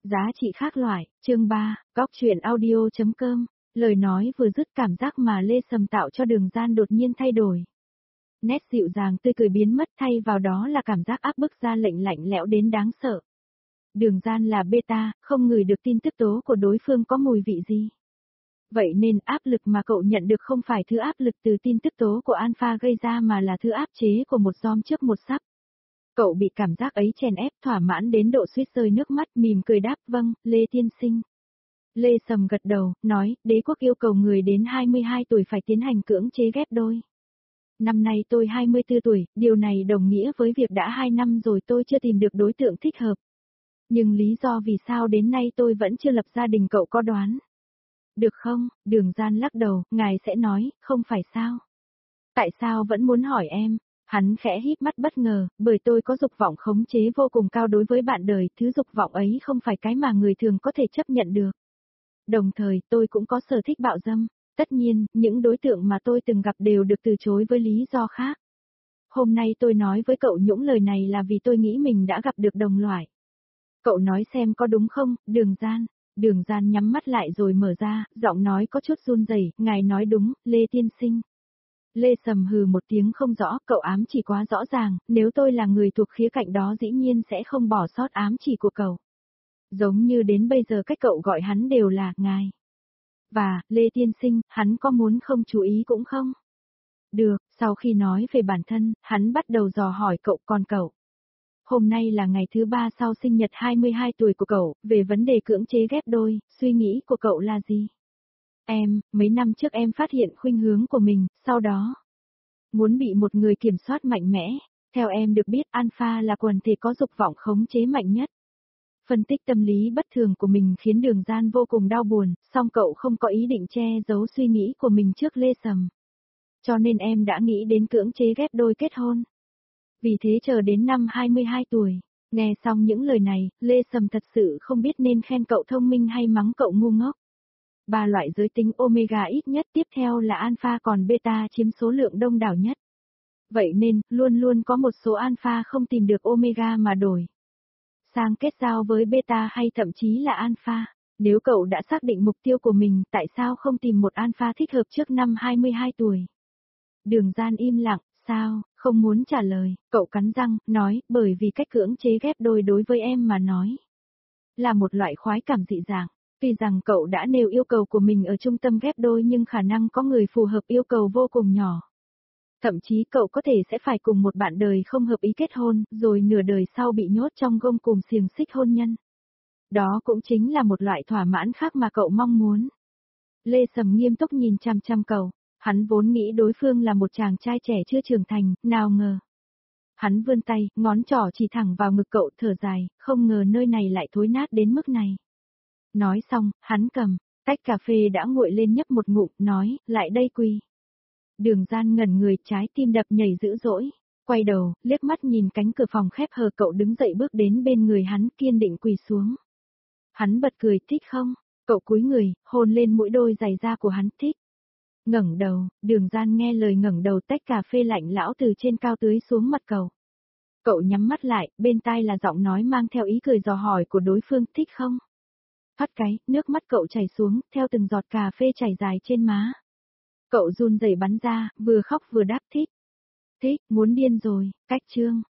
Giá trị khác loại, chương 3, Cóc truyện audio.com, lời nói vừa dứt cảm giác mà Lê Sầm tạo cho Đường Gian đột nhiên thay đổi. Nét dịu dàng tươi cười biến mất thay vào đó là cảm giác áp bức ra lệnh lạnh lẽo đến đáng sợ. Đường Gian là beta, không ngửi được tin tức tố của đối phương có mùi vị gì. Vậy nên áp lực mà cậu nhận được không phải thứ áp lực từ tin tức tố của Alpha gây ra mà là thứ áp chế của một giom trước một sắp. Cậu bị cảm giác ấy chèn ép thỏa mãn đến độ suýt rơi nước mắt, mỉm cười đáp vâng, Lê tiên sinh. Lê Sầm gật đầu, nói, đế quốc yêu cầu người đến 22 tuổi phải tiến hành cưỡng chế ghép đôi. Năm nay tôi 24 tuổi, điều này đồng nghĩa với việc đã 2 năm rồi tôi chưa tìm được đối tượng thích hợp. Nhưng lý do vì sao đến nay tôi vẫn chưa lập gia đình cậu có đoán? Được không? Đường Gian lắc đầu, ngài sẽ nói, không phải sao? Tại sao vẫn muốn hỏi em? Hắn khẽ híp mắt bất ngờ, bởi tôi có dục vọng khống chế vô cùng cao đối với bạn đời, thứ dục vọng ấy không phải cái mà người thường có thể chấp nhận được. Đồng thời, tôi cũng có sở thích bạo dâm. Tất nhiên, những đối tượng mà tôi từng gặp đều được từ chối với lý do khác. Hôm nay tôi nói với cậu những lời này là vì tôi nghĩ mình đã gặp được đồng loại. Cậu nói xem có đúng không, Đường Gian? Đường Gian nhắm mắt lại rồi mở ra, giọng nói có chút run rẩy, ngài nói đúng, Lê tiên sinh. Lê Sầm hừ một tiếng không rõ, cậu ám chỉ quá rõ ràng, nếu tôi là người thuộc khía cạnh đó dĩ nhiên sẽ không bỏ sót ám chỉ của cậu. Giống như đến bây giờ cách cậu gọi hắn đều là ngài. Và, Lê tiên sinh, hắn có muốn không chú ý cũng không? Được, sau khi nói về bản thân, hắn bắt đầu dò hỏi cậu, còn cậu. Hôm nay là ngày thứ 3 sau sinh nhật 22 tuổi của cậu, về vấn đề cưỡng chế ghép đôi, suy nghĩ của cậu là gì? Mấy năm trước em phát hiện khuynh hướng của mình, sau đó muốn bị một người kiểm soát mạnh mẽ. Theo em được biết, Alpha là quần thể có dục vọng khống chế mạnh nhất. Phân tích tâm lý bất thường của mình khiến Đường Gian vô cùng đau buồn, song cậu không có ý định che giấu suy nghĩ của mình trước Lê Sầm. Cho nên em đã nghĩ đến cưỡng chế ghép đôi kết hôn. Vì thế chờ đến năm 22 tuổi, nghe xong những lời này, Lê Sầm thật sự không biết nên khen cậu thông minh hay mắng cậu ngu ngốc. 3 loại giới tính Omega ít nhất, tiếp theo là Alpha, còn Beta chiếm số lượng đông đảo nhất. Vậy nên, luôn luôn có một số Alpha không tìm được Omega mà đổi sang kết giao với Beta hay thậm chí là Alpha. Nếu cậu đã xác định mục tiêu của mình, tại sao không tìm một Alpha thích hợp trước năm 22 tuổi? Đường Gian im lặng, sao, không muốn trả lời, cậu cắn răng, nói, bởi vì cách cưỡng chế ghép đôi đối với em mà nói là một loại khoái cảm dị dạng. Tuy rằng cậu đã nêu yêu cầu của mình ở trung tâm ghép đôi nhưng khả năng có người phù hợp yêu cầu vô cùng nhỏ. Thậm chí cậu có thể sẽ phải cùng một bạn đời không hợp ý kết hôn, rồi nửa đời sau bị nhốt trong gông cùm xiềng xích hôn nhân. Đó cũng chính là một loại thỏa mãn khác mà cậu mong muốn. Lê Sầm nghiêm túc nhìn chăm chăm cậu, hắn vốn nghĩ đối phương là một chàng trai trẻ chưa trưởng thành, nào ngờ. Hắn vươn tay, ngón trỏ chỉ thẳng vào ngực cậu, thở dài, không ngờ nơi này lại thối nát đến mức này. Nói xong, hắn cầm tách cà phê đã nguội lên nhấp một ngụm, nói, lại đây quỳ. Đường Gian ngẩn người, trái tim đập nhảy dữ dỗi, quay đầu, liếc mắt nhìn cánh cửa phòng khép hờ, cậu đứng dậy bước đến bên người hắn, kiên định quỳ xuống. Hắn bật cười, thích không? Cậu cúi người, hôn lên mũi đôi giày da của hắn, thích. Ngẩng đầu, Đường Gian nghe lời ngẩng đầu, tách cà phê lạnh lão từ trên cao tưới xuống mặt cậu. Cậu nhắm mắt lại, bên tai là giọng nói mang theo ý cười dò hỏi của đối phương, thích không? Thoát cái, nước mắt cậu chảy xuống, theo từng giọt cà phê chảy dài trên má. Cậu run rẩy bắn ra, vừa khóc vừa đáp thích. Thích, muốn điên rồi, cách chương.